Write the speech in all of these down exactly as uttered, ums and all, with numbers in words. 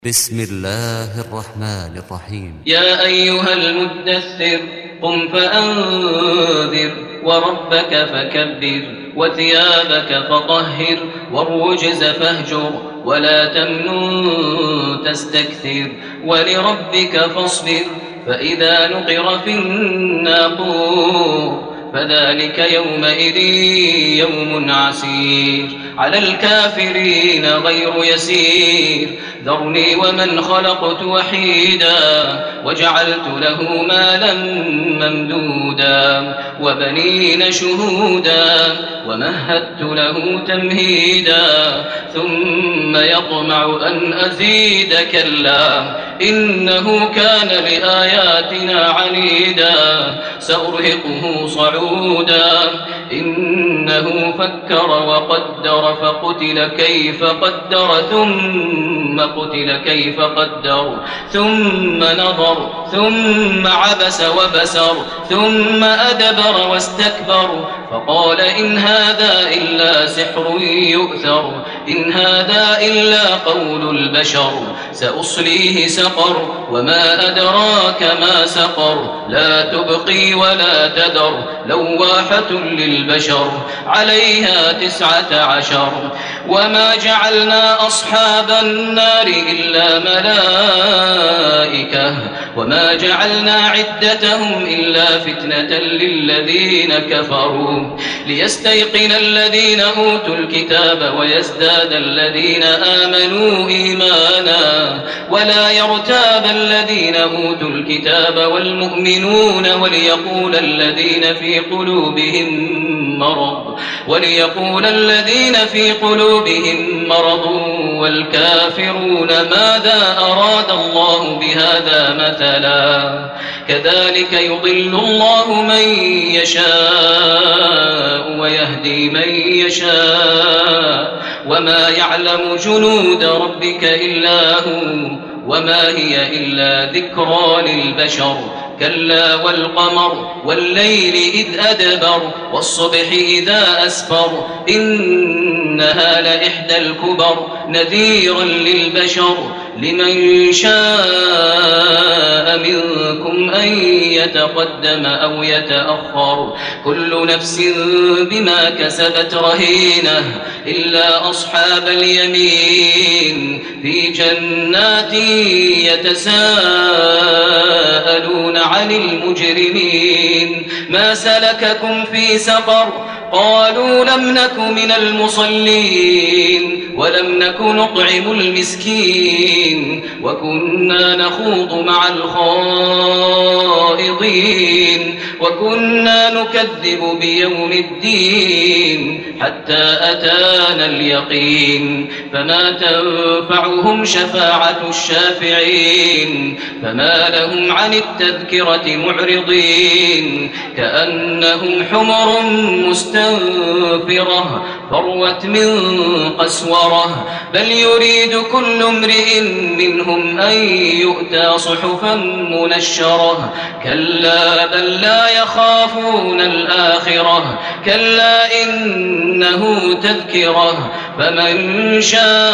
بسم الله الرحمن الرحيم. يا أيها المدثر قم فأنذر وربك فكبر وثيابك فطهر والرجز فاهجر ولا تمنن تستكثر ولربك فاصبر فإذا نقر في الناقور فذلك يومئذ يوم عسير على الكافرين غير يسير. ذرني ومن خلقت وحيدا وجعلت له مالا ممدودا وبنين شهودا ومهدت له تمهيدا ثم يطمع أن أزيد كلا إنه كان لآياتنا عنيدا سأرهقه صعودا إنه فكر وقدر فقتل كيف قدر ثم قتل كيف قدر ثم نظر ثم عبس وبسر ثم أدبر واستكبر فقال إن هذا إلا سحر يؤثر إن هذا إلا قول البشر سأصليه سقر وما أدراك ما سقر لا تبقي ولا تذر لواحة للبشر عليها تسعة عشر. وما جعلنا أصحاب النار إلا ملائكة وما جعلنا عدتهم إلا فتنة للذين كفروا ليستيقن الذين أوتوا الكتاب ويزداد الذين آمنوا إيمانا ولا يرتاب الذين أوتوا الكتاب والمؤمنون وليقول الذين في قلوبهم مرض وليقول الذين في قلوبهم مرض والكافرون ماذا أراد الله بهذا مثلا كذلك يضل الله من يشاء ويهدي من يشاء وما يعلم جنود ربك إلا هو وما هي إلا ذكرى للبشر كلا والقمر والليل إذ أدبر والصبح إذا أسفر إنها لإحدى الكبر نذيرا للبشر لمن شاء منكم أن يتقدم أو يتأخر كل نفس بما كسبت رهينة إلا أصحاب اليمين في جنات يتساءلون عن المجرمين ما سلككم في سقر قالوا لم نك من المصلين ولم نك نطعم المسكين وكنا نخوض مع الخائضين وكنا نكذب بيوم الدين حتى أتانا اليقين فما تنفعهم شفاعة الشافعين فما لهم عن التذكرة معرضين كأنهم حمر مستنفرة فروت من قسورة بل يريد كل امرئ منهم أن يؤتى صحفا منشرة كلا بل لا يخافون الآخرة كلا إنه تذكرة فمن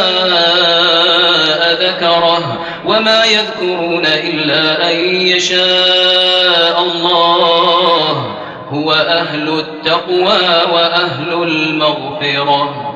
شاء ذكره وما يذكرون إلا أن يشاء الله هو أهل التقوى وأهل المغفرة.